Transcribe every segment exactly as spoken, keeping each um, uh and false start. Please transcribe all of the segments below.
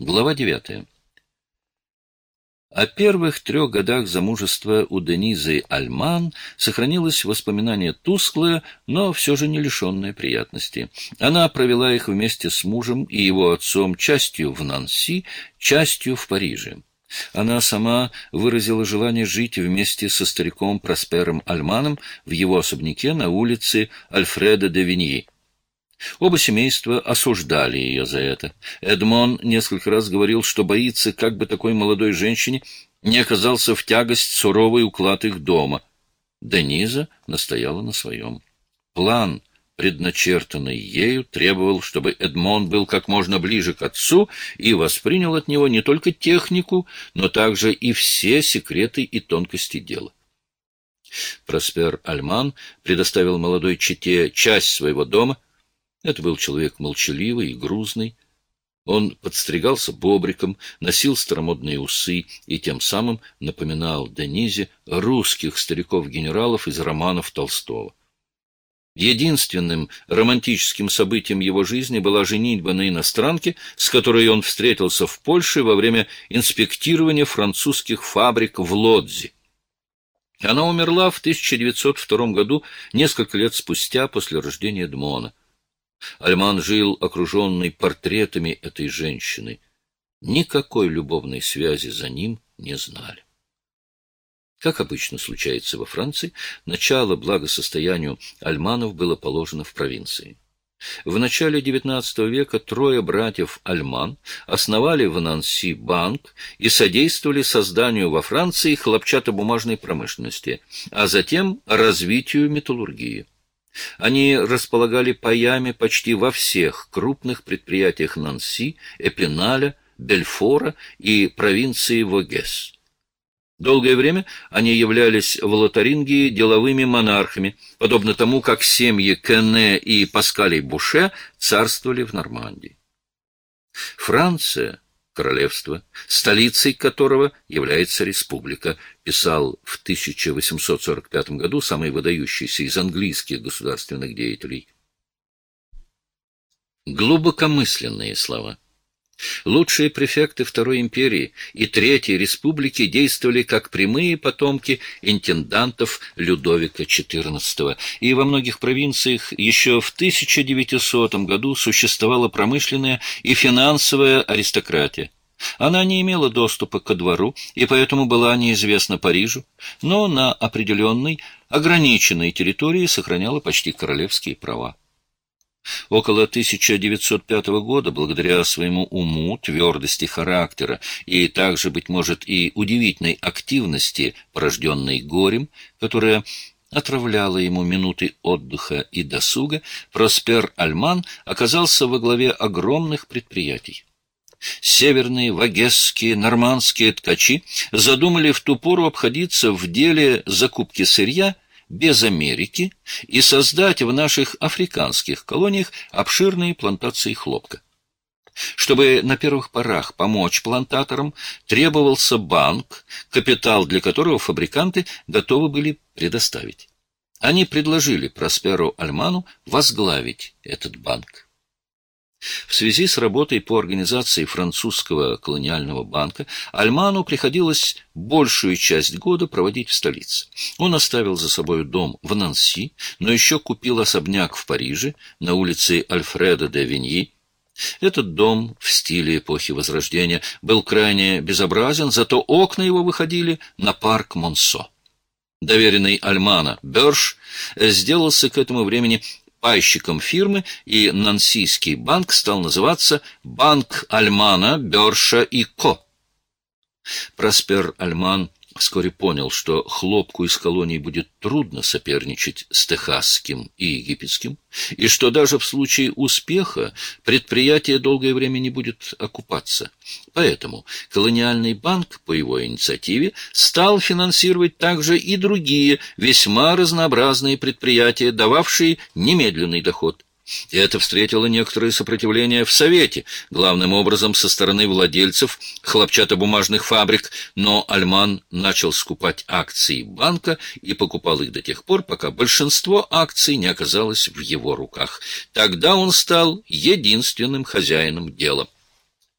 Глава девятая. О первых трех годах замужества у Денизы Альман сохранилось воспоминание тусклое, но все же не лишенное приятности. Она провела их вместе с мужем и его отцом частью в Нанси, частью в Париже. Она сама выразила желание жить вместе со стариком Проспером Альманом в его особняке на улице Альфреда де Виньи. Оба семейства осуждали ее за это. Эдмон несколько раз говорил, что боится, как бы такой молодой женщине не оказался в тягость суровый уклад их дома. Дениза настояла на своем. План, предначертанный ею, требовал, чтобы Эдмон был как можно ближе к отцу и воспринял от него не только технику, но также и все секреты и тонкости дела. Проспер Альман предоставил молодой чете часть своего дома. Это был человек молчаливый и грузный. Он подстригался бобриком, носил старомодные усы и тем самым напоминал Денизе русских стариков-генералов из романов Толстого. Единственным романтическим событием его жизни была женитьба на иностранке, с которой он встретился в Польше во время инспектирования французских фабрик в Лодзи. Она умерла в тысяча девятьсот втором году, несколько лет спустя после рождения Эдмона. Альман жил окруженный портретами этой женщины. Никакой любовной связи за ним не знали. Как обычно случается во Франции, начало благосостоянию Альманов было положено в провинции. В начале девятнадцатого века трое братьев Альман основали в Нанси банк и содействовали созданию во Франции хлопчатобумажной промышленности, а затем развитию металлургии. Они располагали паями почти во всех крупных предприятиях Нанси, Эпиналя, Бельфора и провинции Вогез. Долгое время они являлись в Лотарингии деловыми монархами, подобно тому, как семьи Кенне и Паскалей Буше царствовали в Нормандии. Франция, королевство, столицей которого является республика, писал в тысяча восемьсот сорок пятом году самый выдающийся из английских государственных деятелей. Глубокомысленные слова. Лучшие префекты Второй империи и Третьей республики действовали как прямые потомки интендантов Людовика четырнадцатого, и во многих провинциях еще в тысяча девятисотом году существовала промышленная и финансовая аристократия. Она не имела доступа ко двору и поэтому была неизвестна Парижу, но на определенной, ограниченной территории сохраняла почти королевские права. Около тысяча девятьсот пятого года, благодаря своему уму, твердости характера и также, быть может, и удивительной активности, порожденной горем, которая отравляла ему минуты отдыха и досуга, Проспер Альман оказался во главе огромных предприятий. Северные, вогезские, нормандские ткачи задумали в ту пору обходиться в деле закупки сырья без Америки и создать в наших африканских колониях обширные плантации хлопка. Чтобы на первых порах помочь плантаторам, требовался банк, капитал для которого фабриканты готовы были предоставить. Они предложили Просперу Альману возглавить этот банк. В связи с работой по организации французского колониального банка Альману приходилось большую часть года проводить в столице. Он оставил за собой дом в Нанси, но еще купил особняк в Париже на улице Альфреда де Виньи. Этот дом в стиле эпохи Возрождения был крайне безобразен, зато окна его выходили на парк Монсо. Доверенный Альмана Бёрш сделался к этому времени пайщиком фирмы, и Нансийский банк стал называться «Банк Альмана, Бёрша и Ко». Проспер Альман вскоре понял, что хлопку из колоний будет трудно соперничать с техасским и египетским, и что даже в случае успеха предприятие долгое время не будет окупаться. Поэтому колониальный банк по его инициативе стал финансировать также и другие весьма разнообразные предприятия, дававшие немедленный доход. И это встретило некоторое сопротивление в Совете, главным образом со стороны владельцев хлопчатобумажных фабрик, но Альман начал скупать акции банка и покупал их до тех пор, пока большинство акций не оказалось в его руках. Тогда он стал единственным хозяином дела.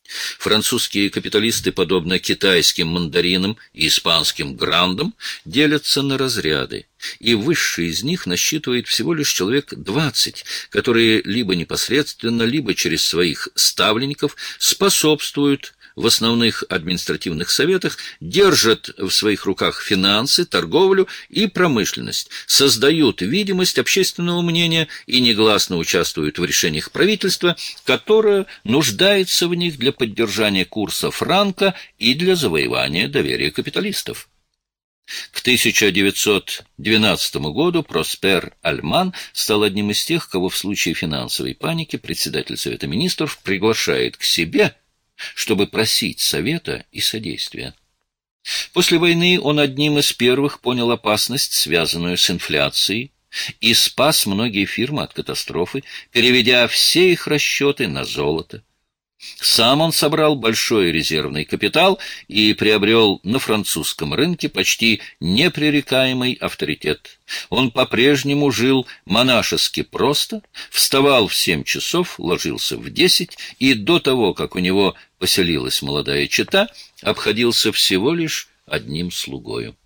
Французские капиталисты, подобно китайским мандаринам и испанским грандам, делятся на разряды, и высший из них насчитывает всего лишь человек двадцать, которые либо непосредственно, либо через своих ставленников способствуют в основных административных советах, держат в своих руках финансы, торговлю и промышленность, создают видимость общественного мнения и негласно участвуют в решениях правительства, которое нуждается в них для поддержания курса франка и для завоевания доверия капиталистов. К тысяча девятьсот двенадцатому году Проспер Альман стал одним из тех, кого в случае финансовой паники председатель Совета министров приглашает к себе, чтобы просить совета и содействия. После войны он одним из первых понял опасность, связанную с инфляцией, и спас многие фирмы от катастрофы, переведя все их расчеты на золото. Сам он собрал большой резервный капитал и приобрел на французском рынке почти непререкаемый авторитет. Он по-прежнему жил монашески просто, вставал в семь часов, ложился в десять, и до того, как у него поселилась молодая чета, обходился всего лишь одним слугою.